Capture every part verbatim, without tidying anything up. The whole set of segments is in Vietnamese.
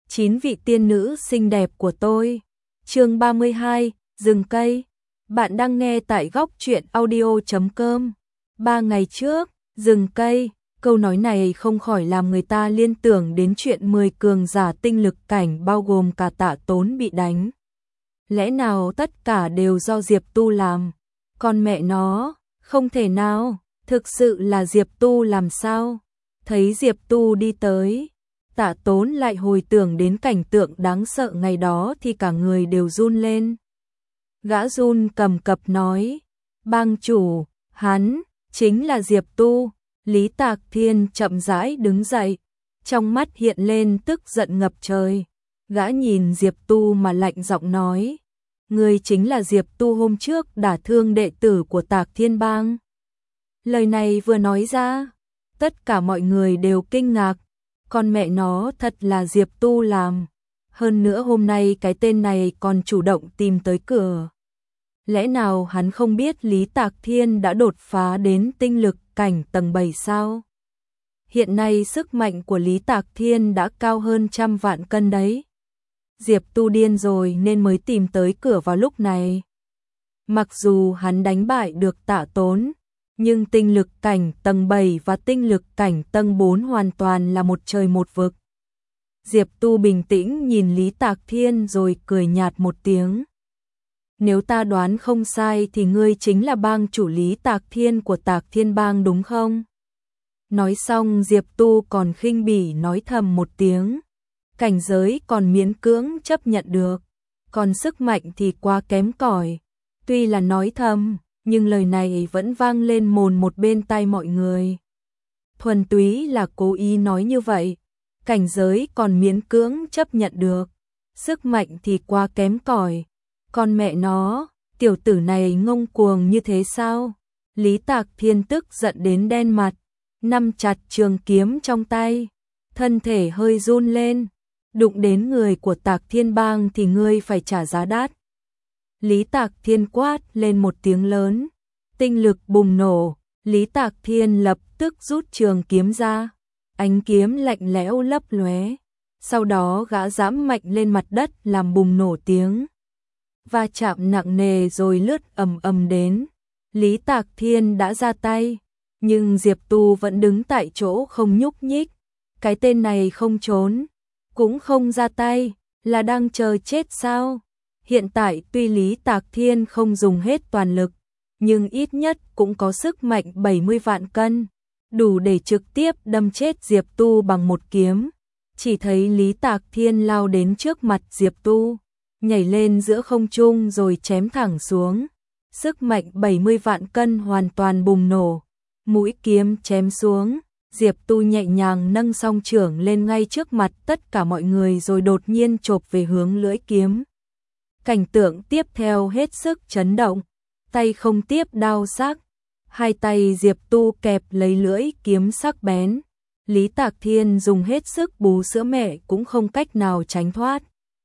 Chín vị tiên nữ xinh đẹp của tôi. Chương ba mươi hai, rừng cây. Bạn đang nghe tại góc truyện audio chấm com. Ba ngày trước, rừng cây, câu nói này không khỏi làm người ta liên tưởng đến chuyện mười cường giả tinh lực cảnh bao gồm cả Tạ Tốn bị đánh. Lẽ nào tất cả đều do Diệp Tu làm? Con mẹ nó, không thể nào, thực sự là Diệp Tu làm sao? Thấy Diệp Tu đi tới, Tạ Tốn lại hồi tưởng đến cảnh tượng đáng sợ ngày đó thì cả người đều run lên. Gã run cầm cập nói, bang chủ, hắn, chính là Diệp Tu. Lý Tạc Thiên chậm rãi đứng dậy, trong mắt hiện lên tức giận ngập trời. Gã nhìn Diệp Tu mà lạnh giọng nói, ngươi chính là Diệp Tu hôm trước đả thương đệ tử của Tạc Thiên Bang. Lời này vừa nói ra, tất cả mọi người đều kinh ngạc, con mẹ nó thật là Diệp Tu làm. Hơn nữa hôm nay cái tên này còn chủ động tìm tới cửa. Lẽ nào hắn không biết Lý Tạc Thiên đã đột phá đến tinh lực cảnh tầng bảy sao? Hiện nay sức mạnh của Lý Tạc Thiên đã cao hơn trăm vạn cân đấy. Diệp Tu điên rồi nên mới tìm tới cửa vào lúc này. Mặc dù hắn đánh bại được Tạ Tốn, nhưng tinh lực cảnh tầng bảy và tinh lực cảnh tầng bốn hoàn toàn là một trời một vực. Diệp Tu bình tĩnh nhìn Lý Tạc Thiên rồi cười nhạt một tiếng. Nếu ta đoán không sai thì ngươi chính là bang chủ Lý Tạc Thiên của Tạc Thiên Bang đúng không? Nói xong Diệp Tu còn khinh bỉ nói thầm một tiếng. Cảnh giới còn miễn cưỡng chấp nhận được, còn sức mạnh thì quá kém cỏi. Tuy là nói thầm, nhưng lời này vẫn vang lên mồn một bên tai mọi người. Thuần túy là cố ý nói như vậy, cảnh giới còn miễn cưỡng chấp nhận được, sức mạnh thì quá kém cỏi. Con mẹ nó, tiểu tử này ngông cuồng như thế sao? Lý Tạc Thiên tức giận đến đen mặt, nắm chặt trường kiếm trong tay, thân thể hơi run lên. Đụng đến người của Tạc Thiên Bang thì ngươi phải trả giá đắt. Lý Tạc Thiên quát lên một tiếng lớn, tinh lực bùng nổ, Lý Tạc Thiên lập tức rút trường kiếm ra, ánh kiếm lạnh lẽo lấp lóe. Sau đó gã giẫm mạnh lên mặt đất làm bùng nổ tiếng va chạm nặng nề rồi lướt ầm ầm đến. Lý Tạc Thiên đã ra tay, nhưng Diệp Tu vẫn đứng tại chỗ không nhúc nhích. Cái tên này không trốn, cũng không ra tay, là đang chờ chết sao? Hiện tại tuy Lý Tạc Thiên không dùng hết toàn lực, nhưng ít nhất cũng có sức mạnh bảy mươi vạn cân, đủ để trực tiếp đâm chết Diệp Tu bằng một kiếm. Chỉ thấy Lý Tạc Thiên lao đến trước mặt Diệp Tu, nhảy lên giữa không trung rồi chém thẳng xuống. Sức mạnh bảy mươi vạn cân hoàn toàn bùng nổ, mũi kiếm chém xuống. Diệp Tu nhẹ nhàng nâng song chưởng lên ngay trước mặt tất cả mọi người rồi đột nhiên chộp về hướng lưỡi kiếm. Cảnh tượng tiếp theo hết sức chấn động, tay không tiếp đao sắc, hai tay Diệp Tu kẹp lấy lưỡi kiếm sắc bén. Lý Tạc Thiên dùng hết sức bú sữa mẹ cũng không cách nào tránh thoát.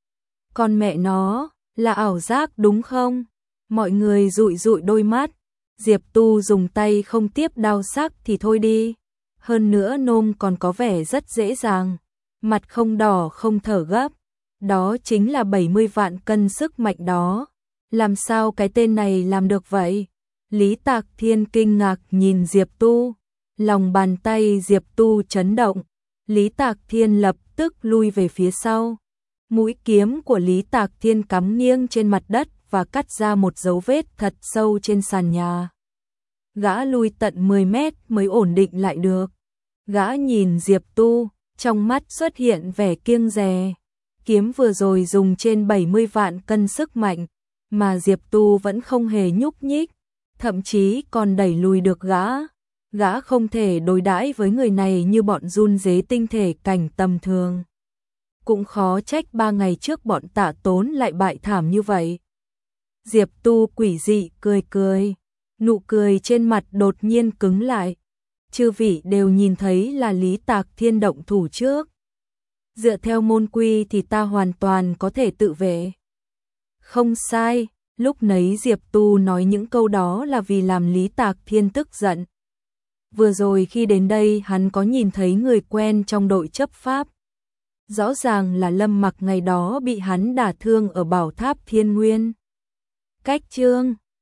Con mẹ nó, là ảo giác đúng không? Mọi người dụi dụi đôi mắt. Diệp Tu dùng tay không tiếp đao sắc thì thôi đi. Hơn nữa nôm còn có vẻ rất dễ dàng, mặt không đỏ không thở gấp. Đó chính là bảy mươi vạn cân sức mạnh đó. Làm sao cái tên này làm được vậy? Lý Tạc Thiên kinh ngạc nhìn Diệp Tu. Lòng bàn tay Diệp Tu chấn động. Lý Tạc Thiên lập tức lui về phía sau. Mũi kiếm của Lý Tạc Thiên cắm nghiêng trên mặt đất và cắt ra một dấu vết thật sâu trên sàn nhà. Gã lui tận mười mét mới ổn định lại được. Gã nhìn Diệp Tu, trong mắt xuất hiện vẻ kiêng dè. Kiếm vừa rồi dùng trên bảy mươi vạn cân sức mạnh, mà Diệp Tu vẫn không hề nhúc nhích, thậm chí còn đẩy lùi được gã. Gã không thể đối đãi với người này như bọn run rế tinh thể cảnh tầm thường. Cũng khó trách ba ngày trước bọn Tạ Tốn lại bại thảm như vậy. Diệp Tu quỷ dị cười cười, nụ cười trên mặt đột nhiên cứng lại. Chư vị đều nhìn thấy là Lý Tạc Thiên động thủ trước. Dựa theo môn quy thì ta hoàn toàn có thể tự vệ. Không sai, lúc nấy Diệp Tu nói những câu đó là vì làm Lý Tạc Thiên tức giận. Vừa rồi khi đến đây hắn có nhìn thấy người quen trong đội chấp pháp. Rõ ràng là Lâm Mặc ngày đó bị hắn đả thương ở bảo tháp Thiên Nguyên. Cách chương